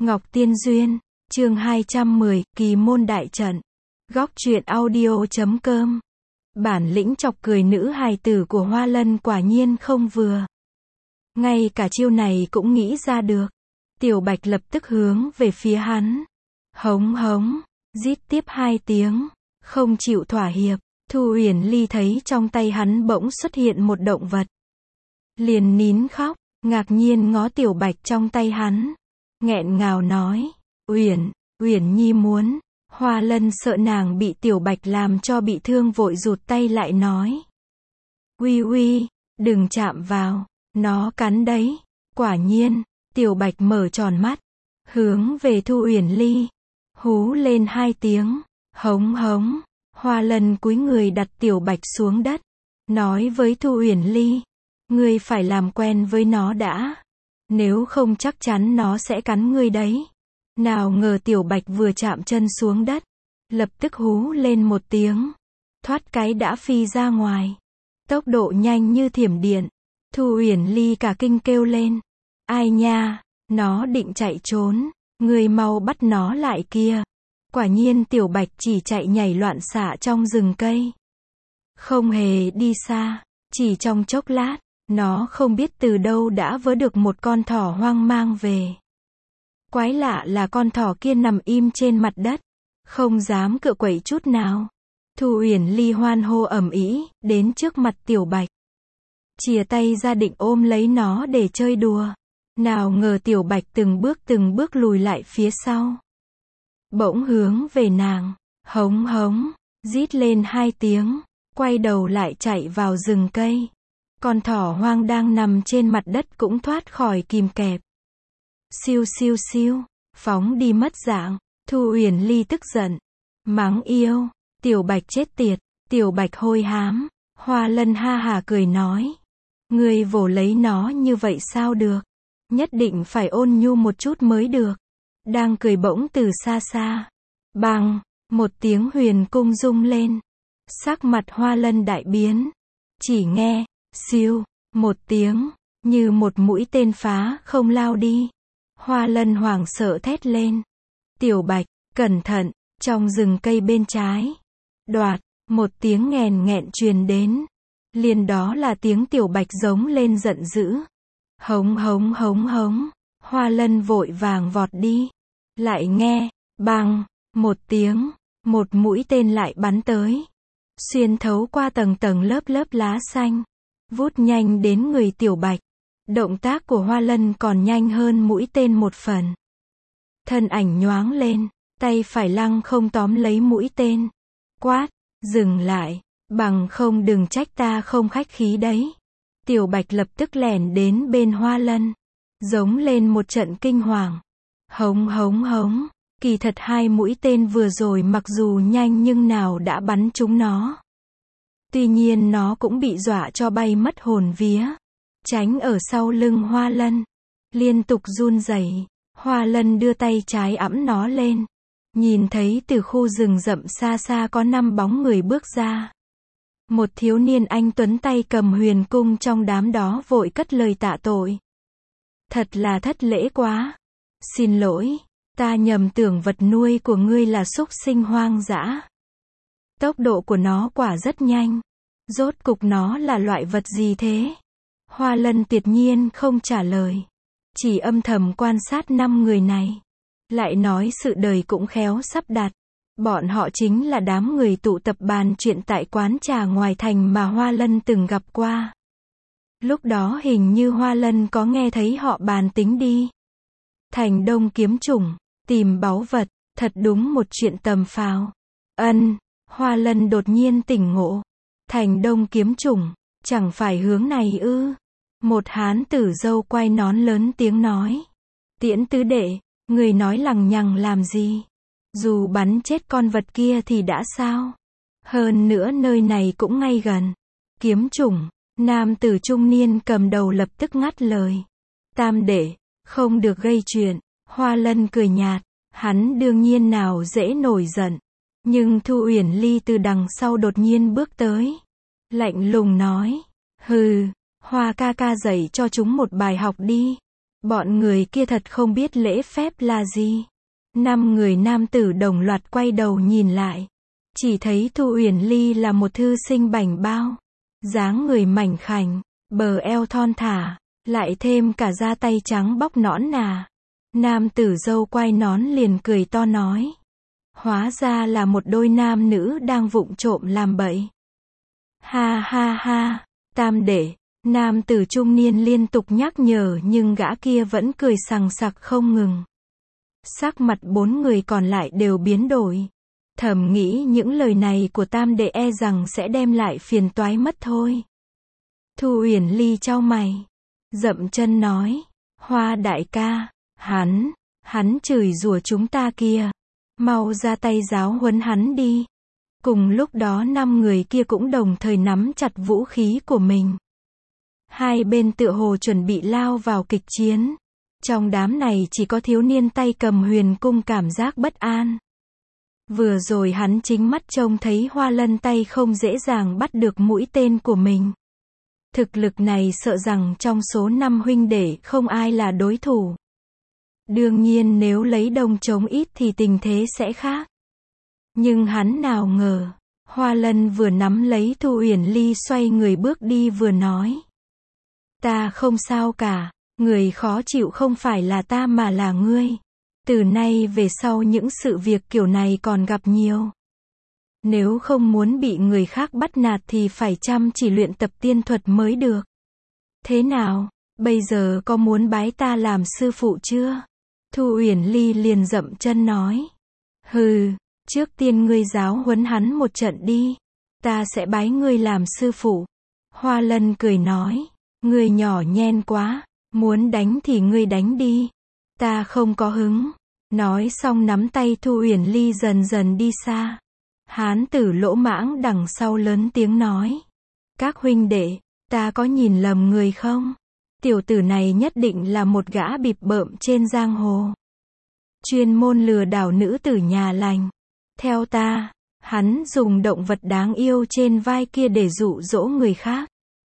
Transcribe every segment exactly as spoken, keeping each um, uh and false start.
Ngọc Tiên Duyên, chương hai trăm mười, Kỳ môn đại trận. Góc truyện audio chấm com. Bản lĩnh chọc cười nữ hài tử của Hoa Lân quả nhiên không vừa. Ngay cả chiêu này cũng nghĩ ra được. Tiểu Bạch lập tức hướng về phía hắn. Hống hống, rít tiếp hai tiếng, không chịu thỏa hiệp. Thu Uyển Ly thấy trong tay hắn bỗng xuất hiện một động vật. Liền nín khóc, ngạc nhiên ngó Tiểu Bạch trong tay hắn. Nghẹn ngào nói, Uyển, Uyển Nhi muốn. Hoa Lân sợ nàng bị Tiểu Bạch làm cho bị thương vội rụt tay lại nói. Uy uy, đừng chạm vào, nó cắn đấy. Quả nhiên, Tiểu Bạch mở tròn mắt, hướng về Thu Uyển Ly, hú lên hai tiếng, hống hống. Hoa Lân cúi người đặt Tiểu Bạch xuống đất, nói với Thu Uyển Ly, ngươi phải làm quen với nó đã, nếu không chắc chắn nó sẽ cắn ngươi đấy. Nào ngờ Tiểu Bạch vừa chạm chân xuống đất, lập tức hú lên một tiếng, thoát cái đã phi ra ngoài, tốc độ nhanh như thiểm điện. Thu Uyển Ly cả kinh kêu lên, ai nha, nó định chạy trốn, ngươi mau bắt nó lại kia. Quả nhiên Tiểu Bạch chỉ chạy nhảy loạn xạ trong rừng cây, không hề đi xa, chỉ trong chốc lát, nó không biết từ đâu đã vớ được một con thỏ hoang mang về. Quái lạ là con thỏ kia nằm im trên mặt đất, không dám cựa quậy chút nào. Thu Uyển Ly hoan hô ầm ĩ đến trước mặt Tiểu Bạch, chìa tay ra định ôm lấy nó để chơi đùa. Nào ngờ Tiểu Bạch từng bước từng bước lùi lại phía sau, bỗng hướng về nàng, hống hống, rít lên hai tiếng, quay đầu lại chạy vào rừng cây. Con thỏ hoang đang nằm trên mặt đất cũng thoát khỏi kìm kẹp. Siêu siêu siêu, phóng đi mất dạng. Thu Uyển Ly tức giận, mắng yêu, Tiểu Bạch chết tiệt, Tiểu Bạch hôi hám. Hoa Lân ha hà cười nói, ngươi vồ lấy nó như vậy sao được, nhất định phải ôn nhu một chút mới được. Đang cười bỗng từ xa xa, bang, một tiếng huyền cung rung lên, sắc mặt Hoa Lân đại biến. Chỉ nghe, siêu, một tiếng, như một mũi tên phá không lao đi. Hoa Lân hoảng sợ thét lên, Tiểu Bạch, cẩn thận. Trong rừng cây bên trái, đoạt, một tiếng nghèn nghẹn truyền đến, liền đó là tiếng Tiểu Bạch giống lên giận dữ. Hống hống hống hống. Hoa Lân vội vàng vọt đi, lại nghe, bang, một tiếng, một mũi tên lại bắn tới, xuyên thấu qua tầng tầng lớp lớp lá xanh, vút nhanh đến người Tiểu Bạch. Động tác của Hoa Lân còn nhanh hơn mũi tên một phần. Thân ảnh nhoáng lên, tay phải lăng không tóm lấy mũi tên, quát, dừng lại, bằng không đừng trách ta không khách khí đấy. Tiểu Bạch lập tức lẻn đến bên Hoa Lân, giống lên một trận kinh hoàng. Hống hống hống, kỳ thật hai mũi tên vừa rồi mặc dù nhanh nhưng nào đã bắn trúng nó. Tuy nhiên nó cũng bị dọa cho bay mất hồn vía, tránh ở sau lưng Hoa Lân, liên tục run rẩy. Hoa Lân đưa tay trái ẵm nó lên, nhìn thấy từ khu rừng rậm xa xa có năm bóng người bước ra. Một thiếu niên anh tuấn tay cầm huyền cung trong đám đó vội cất lời tạ tội. Thật là thất lễ quá. Xin lỗi, ta nhầm tưởng vật nuôi của ngươi là súc sinh hoang dã. Tốc độ của nó quả rất nhanh. Rốt cục nó là loại vật gì thế? Hoa Lân tuyệt nhiên không trả lời, chỉ âm thầm quan sát năm người này. Lại nói sự đời cũng khéo sắp đặt. Bọn họ chính là đám người tụ tập bàn chuyện tại quán trà ngoài thành mà Hoa Lân từng gặp qua. Lúc đó hình như Hoa Lân có nghe thấy họ bàn tính đi Thành Đông kiếm chủng, tìm báu vật, thật đúng một chuyện tầm phào. Ân, Hoa Lân đột nhiên tỉnh ngộ. Thành Đông kiếm chủng, chẳng phải hướng này ư? Một hán tử râu quai nón lớn tiếng nói. Tiễn tứ đệ, người nói lằng nhằng làm gì? Dù bắn chết con vật kia thì đã sao? Hơn nữa nơi này cũng ngay gần. Kiếm chủng, nam tử trung niên cầm đầu lập tức ngắt lời. Tam đệ, không được gây chuyện. Hoa Lân cười nhạt, hắn đương nhiên nào dễ nổi giận. Nhưng Thu Uyển Ly từ đằng sau đột nhiên bước tới, lạnh lùng nói, hừ, Hoa ca ca dạy cho chúng một bài học đi. Bọn người kia thật không biết lễ phép là gì. Năm người nam tử đồng loạt quay đầu nhìn lại. Chỉ thấy Thu Uyển Ly là một thư sinh bảnh bao. Dáng người mảnh khảnh, bờ eo thon thả, lại thêm cả da tay trắng bóc nõn nà. Nam tử dâu quai nón liền cười to nói. Hóa ra là một đôi nam nữ đang vụng trộm làm bậy. Ha ha ha, Tam đệ, nam tử trung niên liên tục nhắc nhở nhưng gã kia vẫn cười sằng sặc không ngừng. Sắc mặt bốn người còn lại đều biến đổi. Thầm nghĩ những lời này của Tam đệ e rằng sẽ đem lại phiền toái mất thôi. Thu Uyển Ly chau mày, dậm chân nói, Hoa đại ca, hắn, hắn chửi rủa chúng ta kìa. Mau ra tay giáo huấn hắn đi. Cùng lúc đó năm người kia cũng đồng thời nắm chặt vũ khí của mình. Hai bên tựa hồ chuẩn bị lao vào kịch chiến. Trong đám này chỉ có thiếu niên tay cầm huyền cung cảm giác bất an. Vừa rồi hắn chính mắt trông thấy Hoa Lân tay không dễ dàng bắt được mũi tên của mình. Thực lực này sợ rằng trong số năm huynh đệ không ai là đối thủ. Đương nhiên nếu lấy đông chống ít thì tình thế sẽ khác. Nhưng hắn nào ngờ, Hoa Lân vừa nắm lấy Thu Uyển Ly xoay người bước đi vừa nói. Ta không sao cả, người khó chịu không phải là ta mà là ngươi. Từ nay về sau những sự việc kiểu này còn gặp nhiều. Nếu không muốn bị người khác bắt nạt thì phải chăm chỉ luyện tập tiên thuật mới được. Thế nào, bây giờ có muốn bái ta làm sư phụ chưa? Thu Uyển Ly liền dậm chân nói. Hừ, trước tiên ngươi giáo huấn hắn một trận đi. Ta sẽ bái ngươi làm sư phụ. Hoa Lân cười nói. Ngươi nhỏ nhen quá, muốn đánh thì ngươi đánh đi. Ta không có hứng. Nói xong nắm tay Thu Uyển Ly dần dần đi xa. Hán tử lỗ mãng đằng sau lớn tiếng nói. Các huynh đệ, ta có nhìn lầm người không? Tiểu tử này nhất định là một gã bịp bợm trên giang hồ. Chuyên môn lừa đảo nữ tử nhà lành. Theo ta, hắn dùng động vật đáng yêu trên vai kia để dụ dỗ người khác.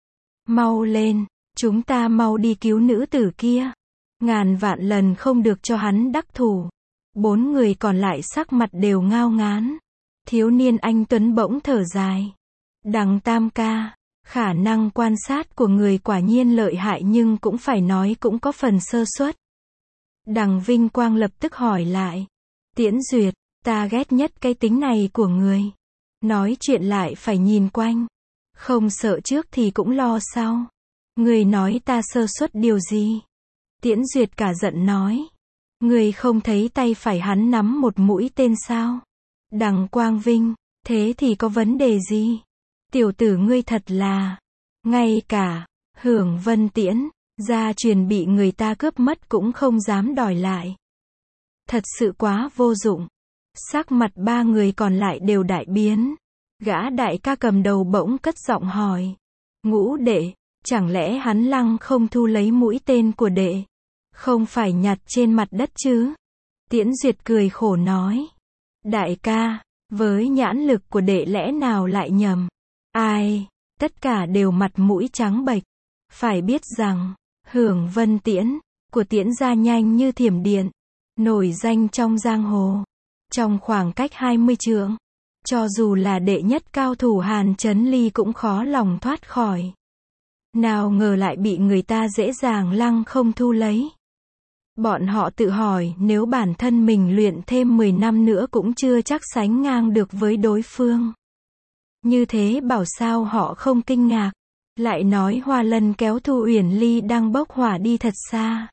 Mau lên, chúng ta mau đi cứu nữ tử kia. Ngàn vạn lần không được cho hắn đắc thủ. Bốn người còn lại sắc mặt đều ngao ngán. Thiếu niên anh tuấn bỗng thở dài. Đằng Tam ca, khả năng quan sát của người quả nhiên lợi hại nhưng cũng phải nói cũng có phần sơ suất. Đằng Vinh Quang lập tức hỏi lại. Tiễn Duyệt, ta ghét nhất cái tính này của người. Nói chuyện lại phải nhìn quanh. Không sợ trước thì cũng lo sau. Người nói ta sơ suất điều gì? Tiễn Duyệt cả giận nói. Người không thấy tay phải hắn nắm một mũi tên sao? Đằng Quang Vinh, thế thì có vấn đề gì? Tiểu tử ngươi thật là, ngay cả Hưởng Vân Tiễn, gia truyền bị người ta cướp mất cũng không dám đòi lại. Thật sự quá vô dụng. Sắc mặt ba người còn lại đều đại biến. Gã đại ca cầm đầu bỗng cất giọng hỏi. Ngũ đệ, chẳng lẽ hắn Lăng không thu lấy mũi tên của đệ? Không phải nhặt trên mặt đất chứ? Tiễn Duyệt cười khổ nói. Đại ca, với nhãn lực của đệ lẽ nào lại nhầm? Ai, tất cả đều mặt mũi trắng bệch. Phải biết rằng, Hưởng Vân Tiễn, của Tiễn gia nhanh như thiểm điện, nổi danh trong giang hồ. Trong khoảng cách hai mươi trượng, cho dù là đệ nhất cao thủ Hàn Chấn Ly cũng khó lòng thoát khỏi. Nào ngờ lại bị người ta dễ dàng lăng không thu lấy. Bọn họ tự hỏi nếu bản thân mình luyện thêm mười năm nữa cũng chưa chắc sánh ngang được với đối phương. Như thế bảo sao họ không kinh ngạc. Lại nói Hoa Lân kéo Thu Uyển Ly đang bốc hỏa đi thật xa.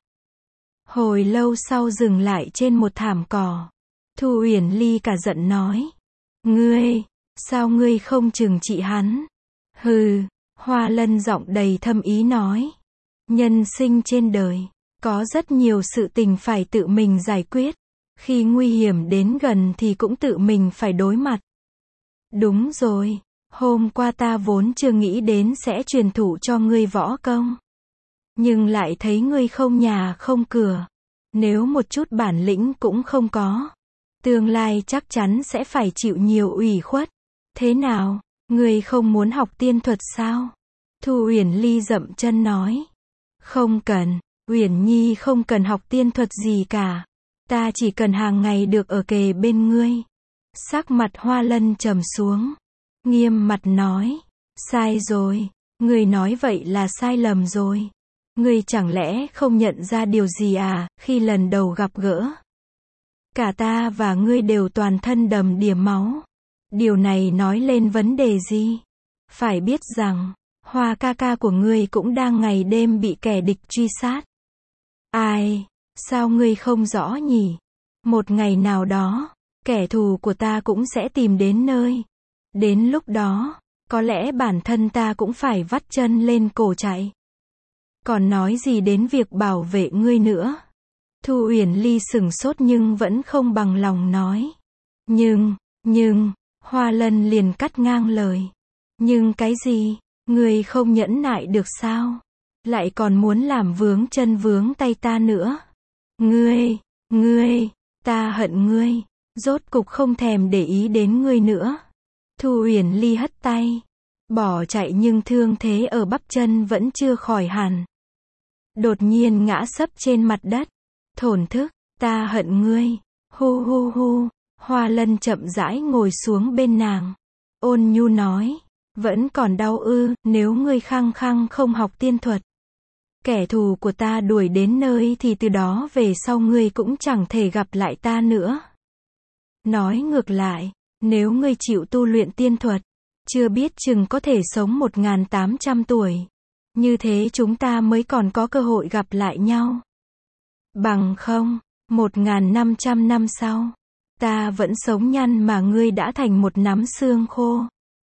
Hồi lâu sau dừng lại trên một thảm cỏ. Thu Uyển Ly cả giận nói. Ngươi, sao ngươi không trừng trị hắn? Hừ, Hoa Lân giọng đầy thâm ý nói. Nhân sinh trên đời, có rất nhiều sự tình phải tự mình giải quyết. Khi nguy hiểm đến gần thì cũng tự mình phải đối mặt. Đúng rồi, hôm qua ta vốn chưa nghĩ đến sẽ truyền thụ cho ngươi võ công. Nhưng lại thấy ngươi không nhà không cửa. Nếu một chút bản lĩnh cũng không có, tương lai chắc chắn sẽ phải chịu nhiều ủy khuất. Thế nào, ngươi không muốn học tiên thuật sao? Thu Uyển Ly dậm chân nói. Không cần, Uyển Nhi không cần học tiên thuật gì cả. Ta chỉ cần hàng ngày được ở kề bên ngươi. Sắc mặt Hoa Lân trầm xuống. Nghiêm mặt nói. Sai rồi. Ngươi nói vậy là sai lầm rồi. Ngươi chẳng lẽ không nhận ra điều gì à, khi lần đầu gặp gỡ? Cả ta và ngươi đều toàn thân đầm đìa máu. Điều này nói lên vấn đề gì? Phải biết rằng, Hoa ca ca của ngươi cũng đang ngày đêm bị kẻ địch truy sát. Ai? Sao ngươi không rõ nhỉ? Một ngày nào đó, kẻ thù của ta cũng sẽ tìm đến nơi. Đến lúc đó, có lẽ bản thân ta cũng phải vắt chân lên cổ chạy. Còn nói gì đến việc bảo vệ ngươi nữa? Thu Uyển Ly sửng sốt nhưng vẫn không bằng lòng nói. Nhưng, nhưng, Hoa Lân liền cắt ngang lời. Nhưng cái gì? Ngươi không nhẫn nại được sao? Lại còn muốn làm vướng chân vướng tay ta nữa. Ngươi, ngươi, ta hận ngươi. Rốt cục không thèm để ý đến ngươi nữa. Thu Uyển Ly hất tay. Bỏ chạy nhưng thương thế ở bắp chân vẫn chưa khỏi hẳn. Đột nhiên ngã sấp trên mặt đất. Thổn thức, ta hận ngươi. Hu hu hu. Hoa Lân chậm rãi ngồi xuống bên nàng. Ôn nhu nói. Vẫn còn đau ư, nếu ngươi khăng khăng không học tiên thuật. Kẻ thù của ta đuổi đến nơi thì từ đó về sau ngươi cũng chẳng thể gặp lại ta nữa. Nói ngược lại, nếu ngươi chịu tu luyện tiên thuật, chưa biết chừng có thể sống một nghìn tám trăm tuổi. Như thế chúng ta mới còn có cơ hội gặp lại nhau. Bằng không, một nghìn năm trăm năm sau, ta vẫn sống nhăn mà ngươi đã thành một nắm xương khô.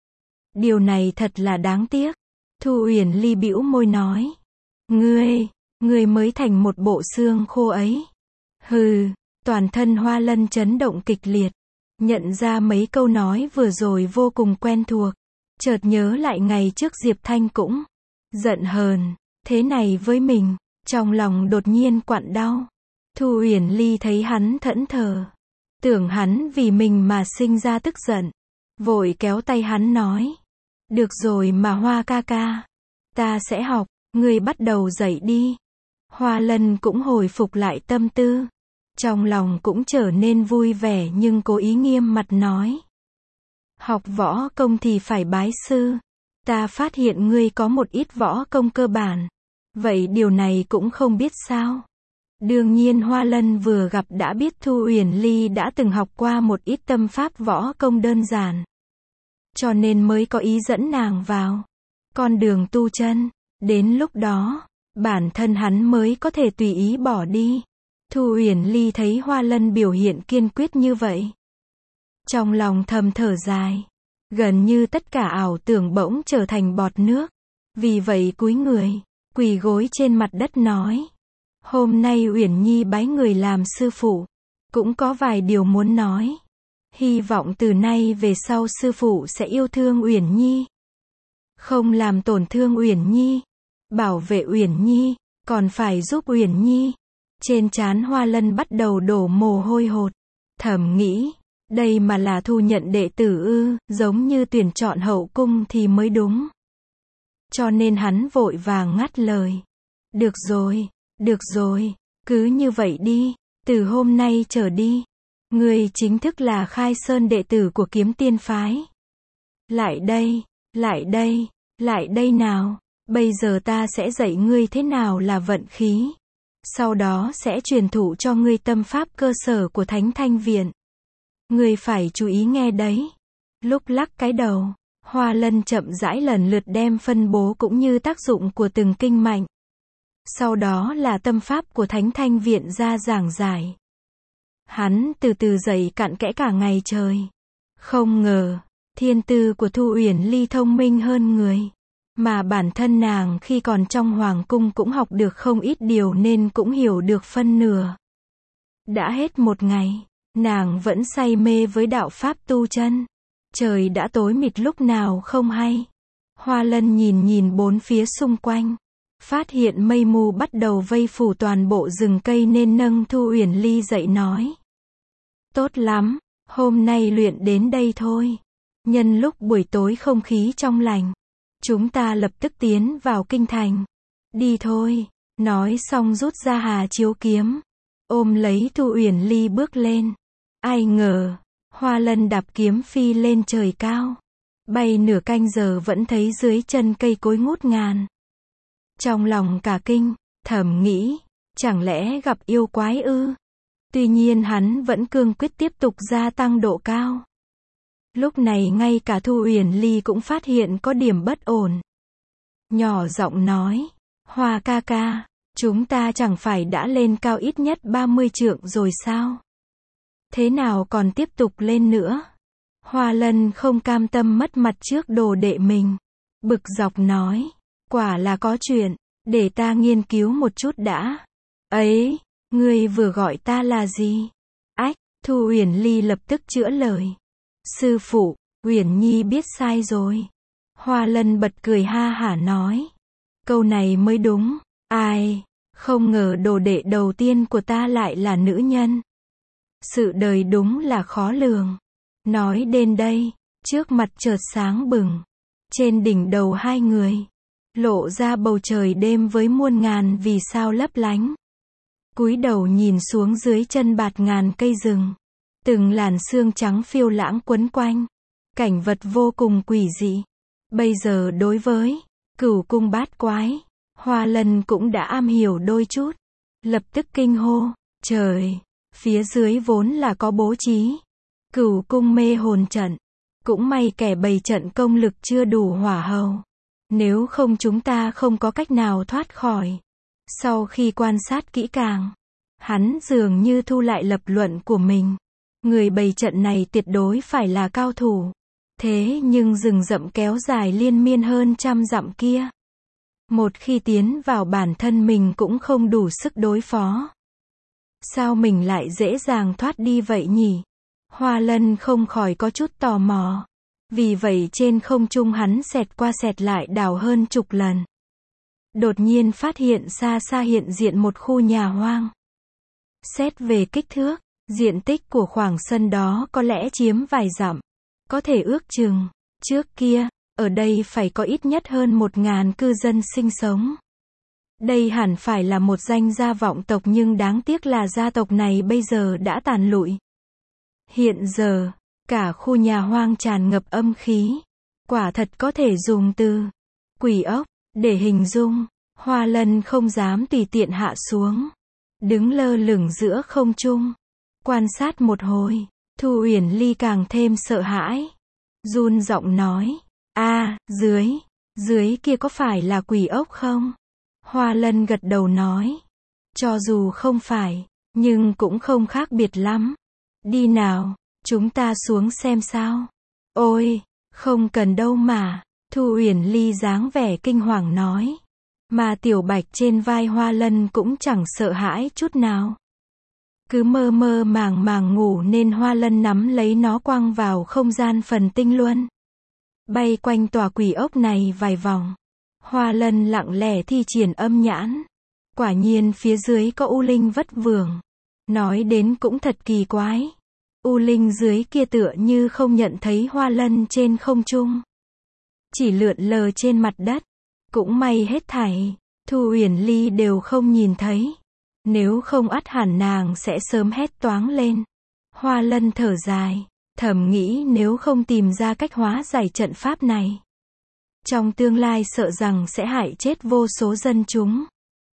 Điều này thật là đáng tiếc. Thu Uyển Ly bĩu môi nói. Ngươi, ngươi mới thành một bộ xương khô ấy. Hừ, toàn thân Hoa Lân chấn động kịch liệt. Nhận ra mấy câu nói vừa rồi vô cùng quen thuộc. Chợt nhớ lại ngày trước Diệp Thanh cũng giận hờn, thế này với mình, trong lòng đột nhiên quặn đau. Thu Uyển Ly thấy hắn thẫn thờ, tưởng hắn vì mình mà sinh ra tức giận, vội kéo tay hắn nói. Được rồi mà Hoa ca ca, ta sẽ học, ngươi bắt đầu dậy đi. Hoa Lân cũng hồi phục lại tâm tư, trong lòng cũng trở nên vui vẻ nhưng cố ý nghiêm mặt nói. Học võ công thì phải bái sư. Ta phát hiện ngươi có một ít võ công cơ bản. Vậy điều này cũng không biết sao. Đương nhiên Hoa Lân vừa gặp đã biết Thu Uyển Ly đã từng học qua một ít tâm pháp võ công đơn giản. Cho nên mới có ý dẫn nàng vào con đường tu chân. Đến lúc đó, bản thân hắn mới có thể tùy ý bỏ đi. Thu Uyển Ly thấy Hoa Lân biểu hiện kiên quyết như vậy, trong lòng thầm thở dài. Gần như tất cả ảo tưởng bỗng trở thành bọt nước. Vì vậy cúi người, quỳ gối trên mặt đất nói. Hôm nay Uyển Nhi bái người làm sư phụ. Cũng có vài điều muốn nói. Hy vọng từ nay về sau sư phụ sẽ yêu thương Uyển Nhi. Không làm tổn thương Uyển Nhi. Bảo vệ Uyển Nhi, còn phải giúp Uyển Nhi. Trên trán Hoa Lân bắt đầu đổ mồ hôi hột. Thầm nghĩ. Đây mà là thu nhận đệ tử ư, giống như tuyển chọn hậu cung thì mới đúng. Cho nên hắn vội vàng ngắt lời. Được rồi, được rồi, cứ như vậy đi, từ hôm nay trở đi, ngươi chính thức là khai sơn đệ tử của Kiếm Tiên phái. Lại đây, lại đây, lại đây nào, bây giờ ta sẽ dạy ngươi thế nào là vận khí. Sau đó sẽ truyền thụ cho ngươi tâm pháp cơ sở của Thánh Thanh Viện. Ngươi phải chú ý nghe đấy. Lúc lắc cái đầu, Hoa Lân chậm rãi lần lượt đem phân bố cũng như tác dụng của từng kinh mạch. Sau đó là tâm pháp của Thánh Thanh Viện ra giảng giải. Hắn từ từ dạy cặn kẽ cả ngày trời. Không ngờ, thiên tư của Thu Uyển Ly thông minh hơn người. Mà bản thân nàng khi còn trong hoàng cung cũng học được không ít điều nên cũng hiểu được phân nửa. Đã hết một ngày, nàng vẫn say mê với đạo pháp tu chân. Trời đã tối mịt lúc nào không hay. Hoa Lân nhìn nhìn bốn phía xung quanh, phát hiện mây mù bắt đầu vây phủ toàn bộ rừng cây nên nâng Thu Uyển Ly dậy nói. Tốt lắm, hôm nay luyện đến đây thôi. Nhân lúc buổi tối không khí trong lành, chúng ta lập tức tiến vào kinh thành. Đi thôi, Nói xong rút ra Hà Chiếu kiếm, ôm lấy Thu Uyển Ly bước lên. Ai ngờ, Hoa Lân đạp kiếm phi lên trời cao. Bay nửa canh giờ vẫn thấy dưới chân cây cối ngút ngàn. Trong lòng cả kinh, thầm nghĩ, chẳng lẽ gặp yêu quái ư? Tuy nhiên hắn vẫn cương quyết tiếp tục gia tăng độ cao. Lúc này ngay cả Thu Uyển Ly cũng phát hiện có điểm bất ổn. Nhỏ giọng nói, Hoa ca ca, chúng ta chẳng phải đã lên cao ít nhất ba mươi trượng rồi sao? Thế nào còn tiếp tục lên nữa? Hoa Lân không cam tâm mất mặt trước đồ đệ mình. Bực dọc nói, quả là có chuyện, để ta nghiên cứu một chút đã. Ấy, ngươi vừa gọi ta là gì? Ách, Thu Uyển Ly lập tức chữa lời. Sư phụ, Uyển Nhi biết sai rồi. Hoa Lân bật cười ha hả nói. Câu này mới đúng. Ai, không ngờ đồ đệ đầu tiên của ta lại là nữ nhân. Sự đời đúng là khó lường. Nói đến đây, trước mặt chợt sáng bừng. Trên đỉnh đầu hai người, lộ ra bầu trời đêm với muôn ngàn vì sao lấp lánh. Cúi đầu nhìn xuống dưới chân bạt ngàn cây rừng. Từng làn sương trắng phiêu lãng quấn quanh. Cảnh vật vô cùng quỷ dị. Bây giờ đối với Cửu Cung Bát Quái, Hoa Lân cũng đã am hiểu đôi chút. Lập tức kinh hô, trời, phía dưới vốn là có bố trí Cửu Cung mê hồn trận. Cũng may kẻ bày trận công lực chưa đủ hỏa hầu. Nếu không chúng ta không có cách nào thoát khỏi. Sau khi quan sát kỹ càng, hắn dường như thu lại lập luận của mình. Người bày trận này tuyệt đối phải là cao thủ. Thế nhưng rừng rậm kéo dài liên miên hơn trăm dặm kia. Một khi tiến vào bản thân mình cũng không đủ sức đối phó. Sao mình lại dễ dàng thoát đi vậy nhỉ? Hoa Lân không khỏi có chút tò mò. Vì vậy trên không trung hắn xẹt qua xẹt lại đảo hơn chục lần. Đột nhiên phát hiện xa xa hiện diện một khu nhà hoang. Xét về kích thước, diện tích của khoảng sân đó có lẽ chiếm vài dặm. Có thể ước chừng, trước kia, ở đây phải có ít nhất hơn một ngàn cư dân sinh sống. Đây hẳn phải là một danh gia vọng tộc nhưng đáng tiếc là gia tộc này bây giờ đã tàn lụi. Hiện giờ, cả khu nhà hoang tràn ngập âm khí. Quả thật có thể dùng từ quỷ ốc để hình dung. Hoa Lân không dám tùy tiện hạ xuống. Đứng lơ lửng giữa không trung. Quan sát một hồi, Thu Uyển Ly càng thêm sợ hãi. Run giọng nói, a, dưới, dưới kia có phải là quỷ ốc không? Hoa Lân gật đầu nói, cho dù không phải, nhưng cũng không khác biệt lắm. Đi nào, chúng ta xuống xem sao. Ôi, không cần đâu mà. Thu Uyển Ly dáng vẻ kinh hoàng nói. Mà Tiểu Bạch trên vai Hoa Lân cũng chẳng sợ hãi chút nào. Cứ mơ mơ màng màng ngủ nên Hoa Lân nắm lấy nó quăng vào không gian phần tinh luân. Bay quanh tòa quỷ ốc này vài vòng. Hoa Lân lặng lẽ thi triển âm nhãn. Quả nhiên phía dưới có u linh vất vưởng. Nói đến cũng thật kỳ quái. U linh dưới kia tựa như không nhận thấy Hoa Lân trên không trung. Chỉ lượn lờ trên mặt đất. Cũng may hết thảy, Thu Uyển Ly đều không nhìn thấy. Nếu không ắt hẳn nàng sẽ sớm hét toáng lên. Hoa Lân thở dài, thầm nghĩ nếu không tìm ra cách hóa giải trận pháp này. Trong tương lai sợ rằng sẽ hại chết vô số dân chúng.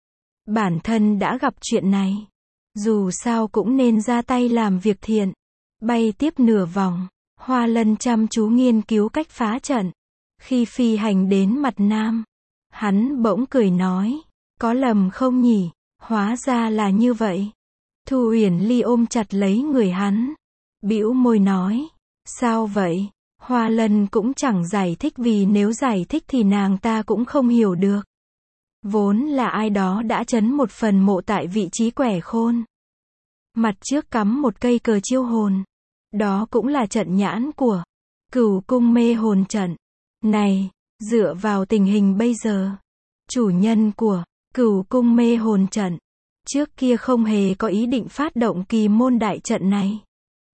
Bản thân đã gặp chuyện này. Dù sao cũng nên ra tay làm việc thiện. Bay tiếp nửa vòng, Hoa Lân chăm chú nghiên cứu cách phá trận. Khi phi hành đến mặt nam, hắn bỗng cười nói, có lầm không nhỉ? Hóa ra là như vậy. Thu Uyển Ly ôm chặt lấy người hắn, bĩu môi nói, sao vậy? Hoa Lân cũng chẳng giải thích vì nếu giải thích thì nàng ta cũng không hiểu được. Vốn là ai đó đã trấn một phần mộ tại vị trí quẻ khôn. Mặt trước cắm một cây cờ chiêu hồn. Đó cũng là trận nhãn của Cửu Cung mê hồn trận. Này, dựa vào tình hình bây giờ, chủ nhân của Cửu Cung mê hồn trận trước kia không hề có ý định phát động kỳ môn đại trận này.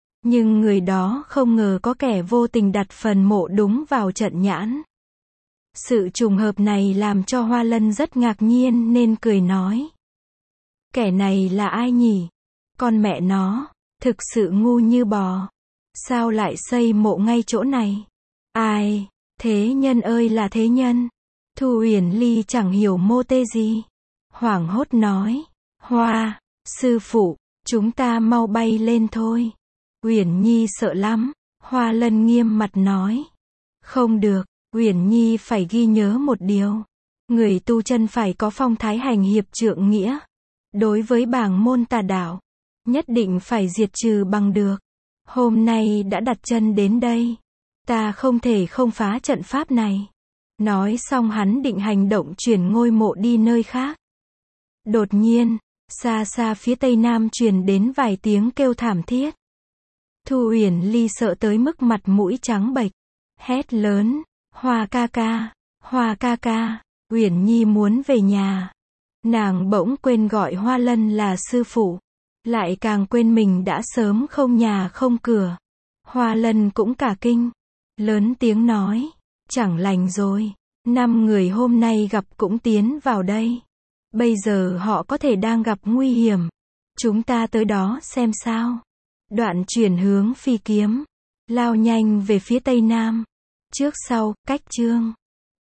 Nhưng người đó không ngờ có kẻ vô tình đặt phần mộ đúng vào trận nhãn. Sự trùng hợp này làm cho Hoa Lân rất ngạc nhiên nên cười nói. Kẻ này là ai nhỉ? Con mẹ nó, thực sự ngu như bò. Sao lại xây mộ ngay chỗ này? Ai? Thế nhân ơi là thế nhân. Thu Uyển Ly chẳng hiểu mô tê gì. Hoảng hốt nói. Hoa, sư phụ, chúng ta mau bay lên thôi. Uyển Nhi sợ lắm. Hoa Lân nghiêm mặt nói. Không được, Uyển Nhi phải ghi nhớ một điều. Người tu chân phải có phong thái hành hiệp trượng nghĩa. Đối với bảng môn tà đạo, nhất định phải diệt trừ bằng được. Hôm nay đã đặt chân đến đây, ta không thể không phá trận pháp này. Nói xong hắn định hành động chuyển ngôi mộ đi nơi khác. Đột nhiên, xa xa phía tây nam truyền đến vài tiếng kêu thảm thiết. Thu Uyển Ly sợ tới mức mặt mũi trắng bệch, hét lớn, Hoa ca ca, Hoa ca ca, Uyển Nhi muốn về nhà. Nàng bỗng quên gọi Hoa Lân là sư phụ, lại càng quên mình đã sớm không nhà không cửa. Hoa Lân cũng cả kinh, lớn tiếng nói, chẳng lành rồi, năm người hôm nay gặp cũng tiến vào đây. Bây giờ họ có thể đang gặp nguy hiểm. Chúng ta tới đó xem sao. Đoạn chuyển hướng phi kiếm, lao nhanh về phía tây nam. Trước sau, cách chương.